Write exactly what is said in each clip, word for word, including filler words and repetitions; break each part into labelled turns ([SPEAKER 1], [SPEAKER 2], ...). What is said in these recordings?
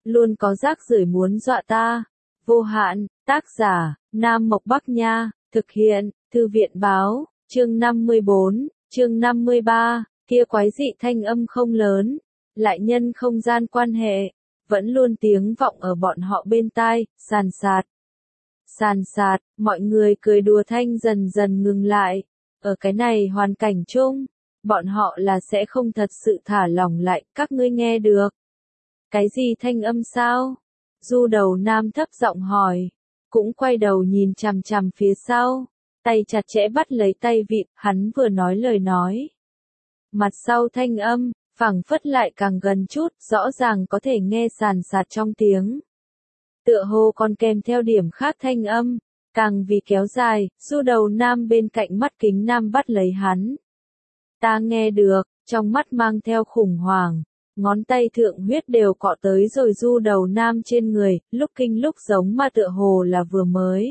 [SPEAKER 1] luôn có rác rưởi muốn dọa ta. Vô hạn, tác giả, Nam Mộc Bắc Nha, thực hiện, Thư viện báo, chương năm mươi bốn, chương năm mươi ba, kia quái dị thanh âm không lớn, lại nhân không gian quan hệ, vẫn luôn tiếng vọng ở bọn họ bên tai, sàn sạt. Sàn sạt, mọi người cười đùa thanh dần dần ngừng lại, ở cái này hoàn cảnh chung, bọn họ là sẽ không thật sự thả lỏng lại, các ngươi nghe được. Cái gì thanh âm sao? Du Đầu Nam thấp giọng hỏi, cũng quay đầu nhìn chằm chằm phía sau, tay chặt chẽ bắt lấy tay vịn, hắn vừa nói lời nói. Mặt sau thanh âm, phảng phất lại càng gần chút, rõ ràng có thể nghe sàn sạt trong tiếng. Tựa hồ còn kèm theo điểm khác thanh âm, càng vì kéo dài, Du Đầu Nam bên cạnh mắt kính nam bắt lấy hắn. Ta nghe được, trong mắt mang theo khủng hoảng, ngón tay thượng huyết đều cọ tới rồi Du Đầu Nam trên người, lúc kinh lúc giống mà tựa hồ là vừa mới.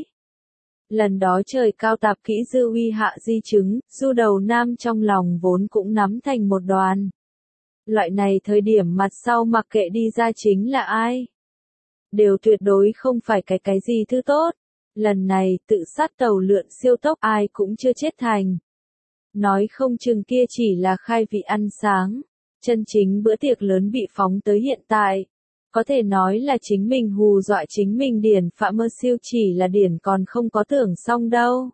[SPEAKER 1] Lần đó trời cao tạp kỹ dư uy hạ di chứng, Du Đầu Nam trong lòng vốn cũng nắm thành một đoàn. Loại này thời điểm mặt sau mặc kệ đi ra chính là ai, đều tuyệt đối không phải cái cái gì thứ tốt. Lần này tự sát tàu lượn siêu tốc ai cũng chưa chết thành. Nói không chừng kia chỉ là khai vị ăn sáng, chân chính bữa tiệc lớn bị phóng tới hiện tại. Có thể nói là chính mình hù dọa chính mình điển phạm mơ siêu chỉ là điển còn không có tưởng xong đâu.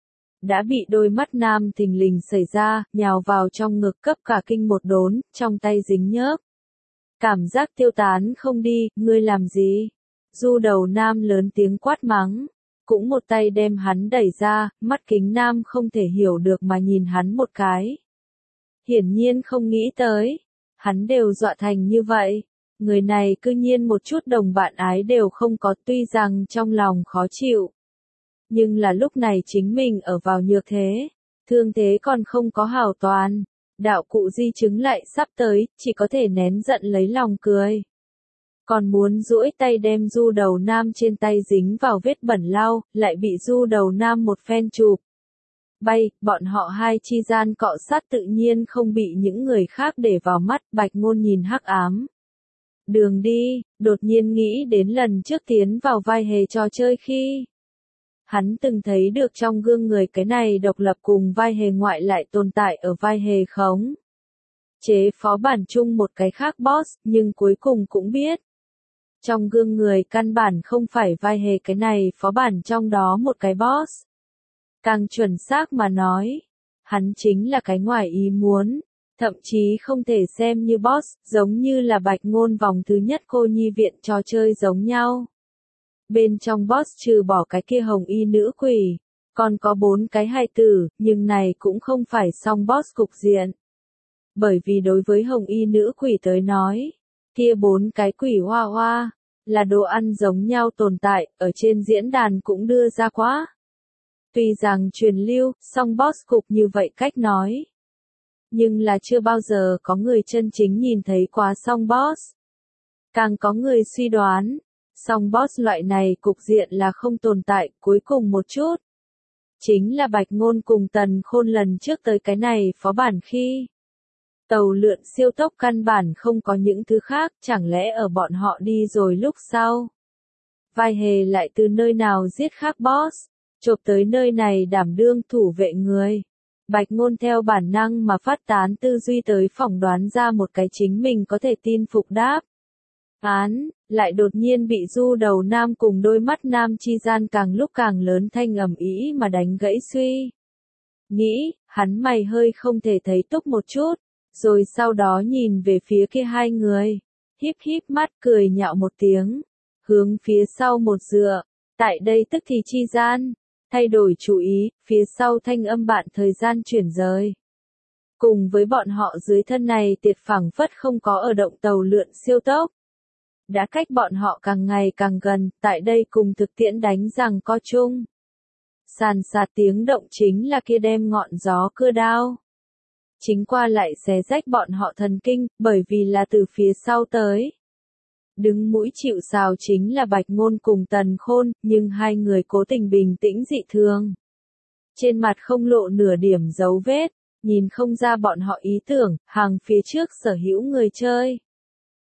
[SPEAKER 1] Đã bị đôi mắt nam thình lình xảy ra, nhào vào trong ngực cấp cả kinh một đốn, trong tay dính nhớp. Cảm giác tiêu tán không đi, ngươi làm gì? Du Đầu Nam lớn tiếng quát mắng, cũng một tay đem hắn đẩy ra, mắt kính nam không thể hiểu được mà nhìn hắn một cái. Hiển nhiên không nghĩ tới, hắn đều dọa thành như vậy. Người này cư nhiên một chút đồng bạn ái đều không có, tuy rằng trong lòng khó chịu. Nhưng là lúc này chính mình ở vào nhược thế, thương thế còn không có hảo toàn, đạo cụ di chứng lại sắp tới, chỉ có thể nén giận lấy lòng cười. Còn muốn duỗi tay đem Du Đầu Nam trên tay dính vào vết bẩn lau, lại bị Du Đầu Nam một phen chụp. Bay, bọn họ hai chi gian cọ sát tự nhiên không bị những người khác để vào mắt, Bạch Ngôn nhìn hắc ám. Đường đi, đột nhiên nghĩ đến lần trước tiến vào vai hề trò chơi khi. Hắn từng thấy được trong gương người cái này độc lập cùng vai hề ngoại lại tồn tại ở vai hề khống. Chế phó bản chung một cái khác boss, nhưng cuối cùng cũng biết. Trong gương người căn bản không phải vai hề cái này phó bản trong đó một cái boss. Càng chuẩn xác mà nói, hắn chính là cái ngoài ý muốn, thậm chí không thể xem như boss, giống như là Bạch Ngôn vòng thứ nhất cô nhi viện trò chơi giống nhau. Bên trong boss trừ bỏ cái kia hồng y nữ quỷ, còn có bốn cái hài tử, nhưng này cũng không phải song boss cục diện. Bởi vì đối với hồng y nữ quỷ tới nói, kia bốn cái quỷ hoa hoa, là đồ ăn giống nhau tồn tại, ở trên diễn đàn cũng đưa ra quá. Tuy rằng truyền lưu, song boss cục như vậy cách nói. Nhưng là chưa bao giờ có người chân chính nhìn thấy quá song boss. Càng có người suy đoán, song boss loại này cục diện là không tồn tại, cuối cùng một chút. Chính là Bạch Ngôn cùng Tần Khôn lần trước tới cái này phó bản khi. Tàu lượn siêu tốc căn bản không có những thứ khác, chẳng lẽ ở bọn họ đi rồi lúc sau. Vai hề lại từ nơi nào giết khác boss, chộp tới nơi này đảm đương thủ vệ người. Bạch Ngôn theo bản năng mà phát tán tư duy tới phỏng đoán ra một cái chính mình có thể tin phục đáp. Án, lại đột nhiên bị Du Đầu Nam cùng đôi mắt nam chi gian càng lúc càng lớn thanh ầm ĩ mà đánh gãy suy. Nghĩ, hắn mày hơi không thể thấy túc một chút, rồi sau đó nhìn về phía kia hai người, híp híp mắt cười nhạo một tiếng, hướng phía sau một dựa, tại đây tức thì chi gian, thay đổi chủ ý, phía sau thanh âm bạn thời gian chuyển rời. Cùng với bọn họ dưới thân này tiệt phẳng phất không có ở động tàu lượn siêu tốc. Đã cách bọn họ càng ngày càng gần, tại đây cùng thực tiễn đánh rằng co chung. Sàn sạt tiếng động chính là kia đem ngọn gió cưa đao. Chính qua lại xé rách bọn họ thần kinh, bởi vì là từ phía sau tới. Đứng mũi chịu sào chính là Bạch Ngôn cùng Tần Khôn, nhưng hai người cố tình bình tĩnh dị thường. Trên mặt không lộ nửa điểm dấu vết, nhìn không ra bọn họ ý tưởng, hàng phía trước sở hữu người chơi.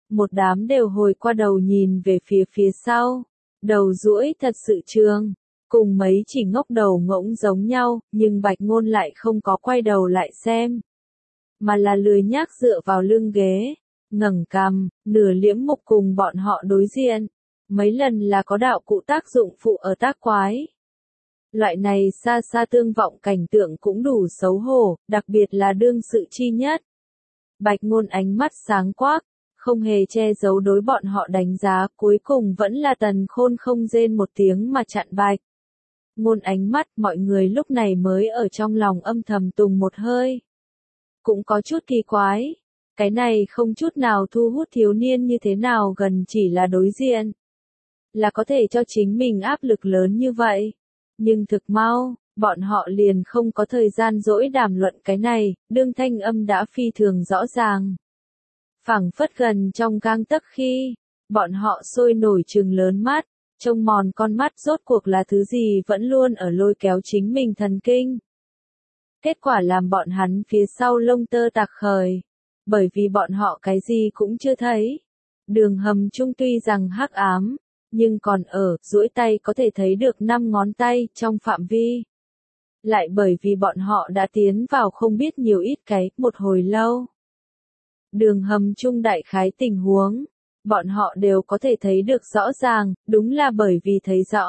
[SPEAKER 1] một đám đều hồi qua đầu nhìn về phía phía sau, đầu duỗi thật sự trường, cùng mấy chỉ ngốc đầu ngỗng giống nhau, nhưng Bạch Ngôn lại không có quay đầu lại xem, mà là lười nhác dựa vào lưng ghế, ngẩng cằm, nửa liễm mục cùng bọn họ đối diện, mấy lần là có đạo cụ tác dụng phụ ở tác quái. Loại này xa xa tương vọng cảnh tượng cũng đủ xấu hổ, đặc biệt là đương sự chi nhất. Bạch Ngôn ánh mắt sáng quắc, không hề che giấu đối bọn họ đánh giá, cuối cùng vẫn là Tần Khôn không rên một tiếng mà chặn Bạch Ngôn ánh mắt, mọi người lúc này mới ở trong lòng âm thầm tùng một hơi. Cũng có chút kỳ quái, cái này không chút nào thu hút thiếu niên như thế nào gần chỉ là đối diện, là có thể cho chính mình áp lực lớn như vậy. Nhưng thực mau, bọn họ liền không có thời gian dỗi đàm luận cái này, đương thanh âm đã phi thường rõ ràng. Phảng phất gần trong gang tấc khi, bọn họ sôi nổi trừng lớn mắt, trông mòn con mắt rốt cuộc là thứ gì vẫn luôn ở lôi kéo chính mình thần kinh. Kết quả làm bọn hắn phía sau lông tơ tạc khởi, bởi vì bọn họ cái gì cũng chưa thấy. Đường hầm chung tuy rằng hắc ám, nhưng còn ở, duỗi tay có thể thấy được năm ngón tay trong phạm vi. Lại bởi vì bọn họ đã tiến vào không biết nhiều ít cái, một hồi lâu. Đường hầm chung đại khái tình huống, bọn họ đều có thể thấy được rõ ràng, đúng là bởi vì thấy rõ.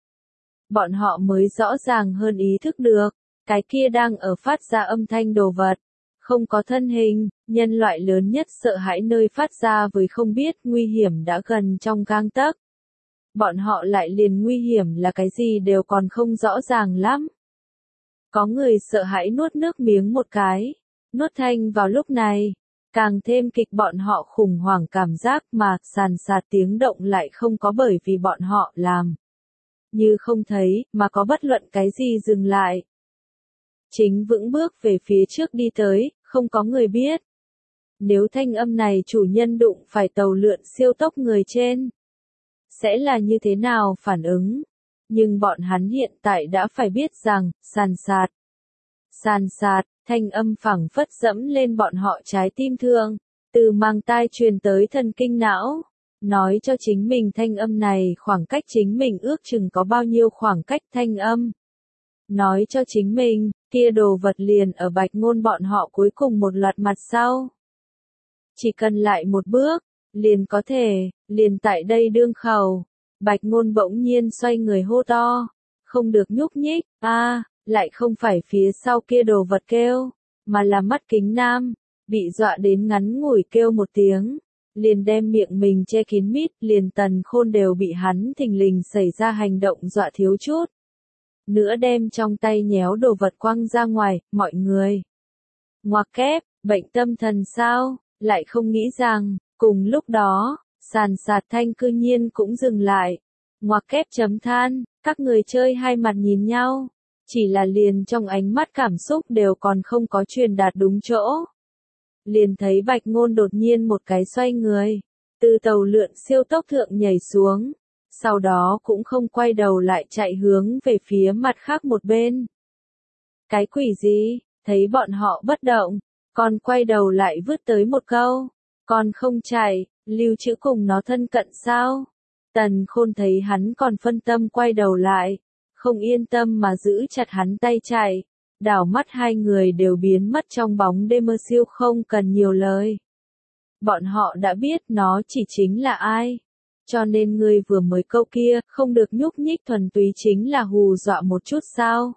[SPEAKER 1] Bọn họ mới rõ ràng hơn ý thức được, cái kia đang ở phát ra âm thanh đồ vật. Không có thân hình, nhân loại lớn nhất sợ hãi nơi phát ra với không biết nguy hiểm đã gần trong gang tấc. Bọn họ lại liền nguy hiểm là cái gì đều còn không rõ ràng lắm. Có người sợ hãi nuốt nước miếng một cái, nuốt thanh vào lúc này, càng thêm kịch bọn họ khủng hoảng cảm giác mà sàn sạt tiếng động lại không có bởi vì bọn họ làm. Như không thấy, mà có bất luận cái gì dừng lại. Chính vững bước về phía trước đi tới, không có người biết. Nếu thanh âm này chủ nhân đụng phải tàu lượn siêu tốc người trên, sẽ là như thế nào phản ứng? Nhưng bọn hắn hiện tại đã phải biết rằng, sàn sạt. Sàn sạt, thanh âm phẳng phất dẫm lên bọn họ trái tim thương, từ mang tai truyền tới thần kinh não, nói cho chính mình thanh âm này khoảng cách chính mình ước chừng có bao nhiêu khoảng cách thanh âm. Nói cho chính mình, kia đồ vật liền ở Bạch Ngôn bọn họ cuối cùng một loạt mặt sau. Chỉ cần lại một bước, liền có thể, liền tại đây đương khẩu. Bạch Ngôn bỗng nhiên xoay người hô to, không được nhúc nhích, a, à, lại không phải phía sau kia đồ vật kêu, mà là mắt kính nam, bị dọa đến ngắn ngủi kêu một tiếng, liền đem miệng mình che kín mít, liền Tần Khôn đều bị hắn thình lình xảy ra hành động dọa thiếu chút. Nữa đem trong tay nhéo đồ vật quăng ra ngoài, mọi người. Ngoặc kép, bệnh tâm thần sao, lại không nghĩ rằng, cùng lúc đó, sàn sạt thanh cư nhiên cũng dừng lại. Ngoặc kép chấm than, các người chơi hai mặt nhìn nhau, chỉ là liền trong ánh mắt cảm xúc đều còn không có truyền đạt đúng chỗ. Liền thấy Bạch Ngôn đột nhiên một cái xoay người, từ tàu lượn siêu tốc thượng nhảy xuống. Sau đó cũng không quay đầu lại chạy hướng về phía mặt khác một bên. Cái quỷ gì, thấy bọn họ bất động, còn quay đầu lại vứt tới một câu, còn không chạy, lưu trữ cùng nó thân cận sao? Tần Khôn thấy hắn còn phân tâm quay đầu lại, không yên tâm mà giữ chặt hắn tay chạy, đảo mắt hai người đều biến mất trong bóng đêm mơ siêu không cần nhiều lời. Bọn họ đã biết nó chỉ chính là ai. Cho nên ngươi vừa mới câu kia, không được nhúc nhích thuần túy chính là hù dọa một chút sao.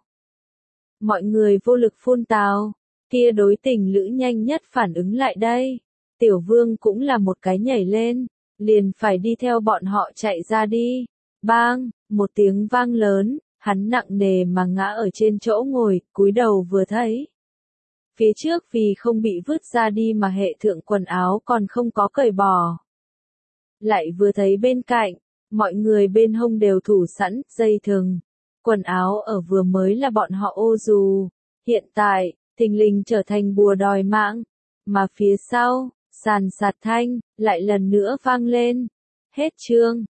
[SPEAKER 1] Mọi người vô lực phun tào, kia đối tình lữ nhanh nhất phản ứng lại đây. Tiểu Vương cũng là một cái nhảy lên, liền phải đi theo bọn họ chạy ra đi. Bang, một tiếng vang lớn, hắn nặng nề mà ngã ở trên chỗ ngồi, cúi đầu vừa thấy. Phía trước vì không bị vứt ra đi mà hệ thượng quần áo còn không có cởi bỏ. Lại vừa thấy bên cạnh, mọi người bên hông đều thủ sẵn, dây thừng. Quần áo ở vừa mới là bọn họ ô dù. Hiện tại, thình lình trở thành bùa đòi mạng. Mà phía sau, sàn sạt thanh, lại lần nữa vang lên. Hết chương.